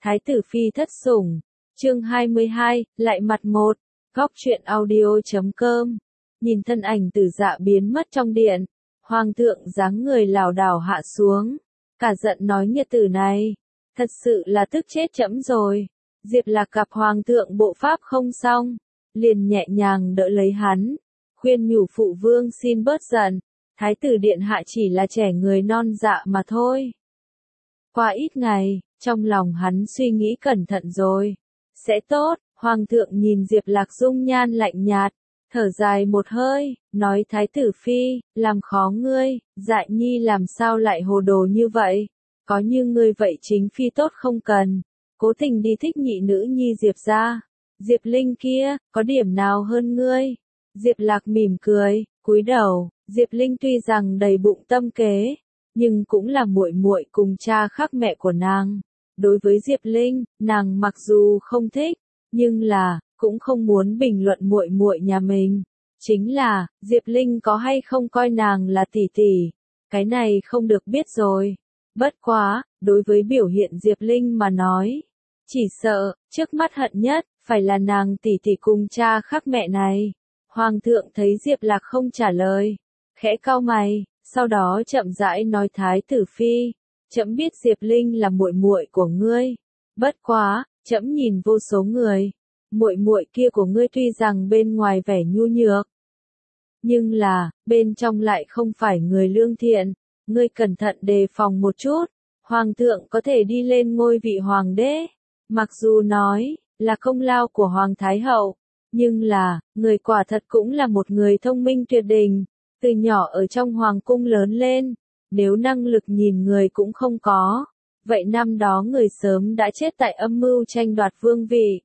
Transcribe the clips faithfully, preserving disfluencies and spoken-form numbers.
Thái tử phi thất sủng, chương hai mươi hai, lại mặt một, góc truyện audio.com. Nhìn thân ảnh Tử Dạ biến mất trong điện, hoàng thượng dáng người lảo đảo hạ xuống, cả giận nói nghiệt tử này, thật sự là tức chết trẫm rồi. Diệp Lạc gặp hoàng thượng bộ pháp không xong, liền nhẹ nhàng đỡ lấy hắn, khuyên nhủ phụ vương xin bớt giận, thái tử điện hạ chỉ là trẻ người non dạ mà thôi. Qua ít ngày, trong lòng hắn suy nghĩ cẩn thận rồi, sẽ tốt. Hoàng thượng nhìn Diệp Lạc dung nhan lạnh nhạt, thở dài một hơi, nói thái tử phi, làm khó ngươi, Dại nhi làm sao lại hồ đồ như vậy, có như ngươi vậy chính phi tốt không cần, cố tình đi thích nhị nữ nhi Diệp gia. Diệp Linh kia, có điểm nào hơn ngươi? Diệp Lạc mỉm cười, cúi đầu. Diệp Linh tuy rằng đầy bụng tâm kế, nhưng cũng là muội muội cùng cha khác mẹ của nàng. Đối với Diệp Linh, nàng mặc dù không thích, nhưng là cũng không muốn bình luận muội muội nhà mình. Chính là, Diệp Linh có hay không coi nàng là tỷ tỷ, cái này không được biết rồi. Bất quá, đối với biểu hiện Diệp Linh mà nói, chỉ sợ, trước mắt hận nhất, phải là nàng tỷ tỷ cùng cha khác mẹ này. Hoàng thượng thấy Diệp Lạc không trả lời, khẽ cau mày, sau đó chậm rãi nói thái tử phi, trẫm biết Diệp Linh là muội muội của ngươi, bất quá, trẫm nhìn vô số người, muội muội kia của ngươi tuy rằng bên ngoài vẻ nhu nhược, nhưng là, bên trong lại không phải người lương thiện, ngươi cẩn thận đề phòng một chút. Hoàng thượng có thể đi lên ngôi vị hoàng đế, mặc dù nói là công lao của Hoàng Thái Hậu, nhưng là, người quả thật cũng là một người thông minh tuyệt đỉnh, từ nhỏ ở trong hoàng cung lớn lên, nếu năng lực nhìn người cũng không có, vậy năm đó người sớm đã chết tại âm mưu tranh đoạt vương vị.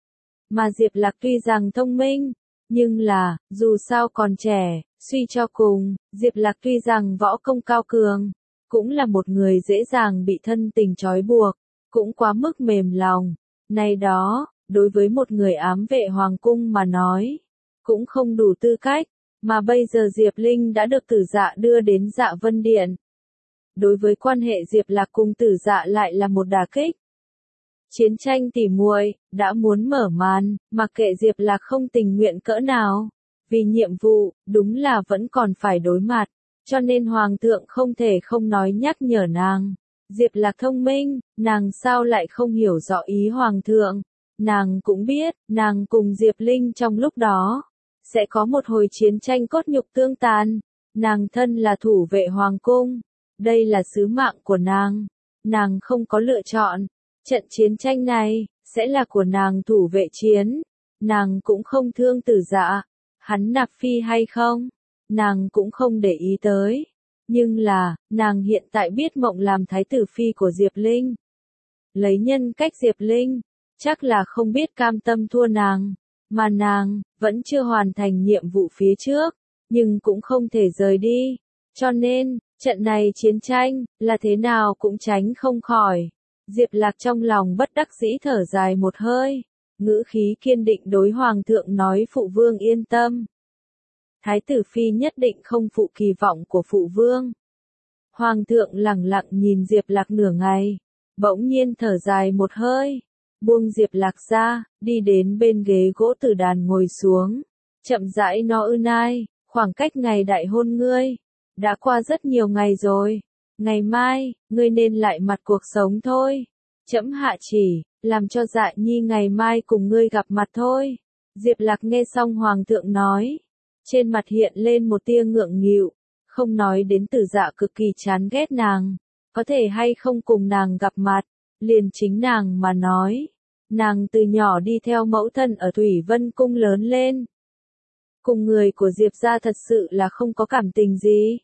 Mà Diệp Lạc tuy rằng thông minh, nhưng là, dù sao còn trẻ, suy cho cùng, Diệp Lạc tuy rằng võ công cao cường, cũng là một người dễ dàng bị thân tình trói buộc, cũng quá mức mềm lòng. Này đó, đối với một người ám vệ hoàng cung mà nói, cũng không đủ tư cách, mà bây giờ Diệp Linh đã được Tử Dạ đưa đến Dạ Vân Điện. Đối với quan hệ Diệp Lạc cùng Tử Dạ lại là một đả kích. Chiến tranh tỉ muội đã muốn mở màn, mặc kệ Diệp Lạc không tình nguyện cỡ nào, vì nhiệm vụ, đúng là vẫn còn phải đối mặt, cho nên Hoàng thượng không thể không nói nhắc nhở nàng. Diệp Lạc thông minh, nàng sao lại không hiểu rõ ý Hoàng thượng, nàng cũng biết, nàng cùng Diệp Linh trong lúc đó, sẽ có một hồi chiến tranh cốt nhục tương tàn, nàng thân là thủ vệ Hoàng cung, đây là sứ mạng của nàng, nàng không có lựa chọn. Trận chiến tranh này, sẽ là của nàng thủ vệ chiến, nàng cũng không thương Tử Dạ, hắn nạp phi hay không, nàng cũng không để ý tới, nhưng là, nàng hiện tại biết mộng làm thái tử phi của Diệp Linh. Lấy nhân cách Diệp Linh, chắc là không biết cam tâm thua nàng, mà nàng, vẫn chưa hoàn thành nhiệm vụ phía trước, nhưng cũng không thể rời đi, cho nên, trận này chiến tranh, là thế nào cũng tránh không khỏi. Diệp Lạc trong lòng bất đắc dĩ thở dài một hơi, ngữ khí kiên định đối Hoàng thượng nói phụ vương yên tâm. Thái tử phi nhất định không phụ kỳ vọng của phụ vương. Hoàng thượng lẳng lặng nhìn Diệp Lạc nửa ngày, bỗng nhiên thở dài một hơi, buông Diệp Lạc ra, đi đến bên ghế gỗ tử đàn ngồi xuống, chậm rãi nói ư nai, khoảng cách ngày đại hôn ngươi, đã qua rất nhiều ngày rồi. Ngày mai, ngươi nên lại mặt cuộc sống thôi. Trẫm hạ chỉ, làm cho Dại nhi ngày mai cùng ngươi gặp mặt thôi. Diệp Lạc nghe xong Hoàng thượng nói, trên mặt hiện lên một tia ngượng nghịu, không nói đến Tử Dạ cực kỳ chán ghét nàng, có thể hay không cùng nàng gặp mặt, liền chính nàng mà nói. Nàng từ nhỏ đi theo mẫu thân ở Thủy Vân Cung lớn lên. Cùng người của Diệp gia thật sự là không có cảm tình gì.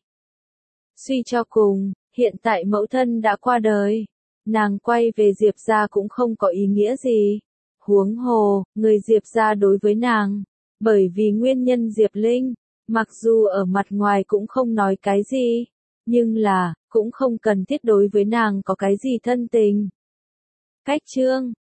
Suy cho cùng, hiện tại mẫu thân đã qua đời, nàng quay về Diệp gia cũng không có ý nghĩa gì. Huống hồ, người Diệp gia đối với nàng, bởi vì nguyên nhân Diệp Linh, mặc dù ở mặt ngoài cũng không nói cái gì, nhưng là, cũng không cần thiết đối với nàng có cái gì thân tình. Cách chương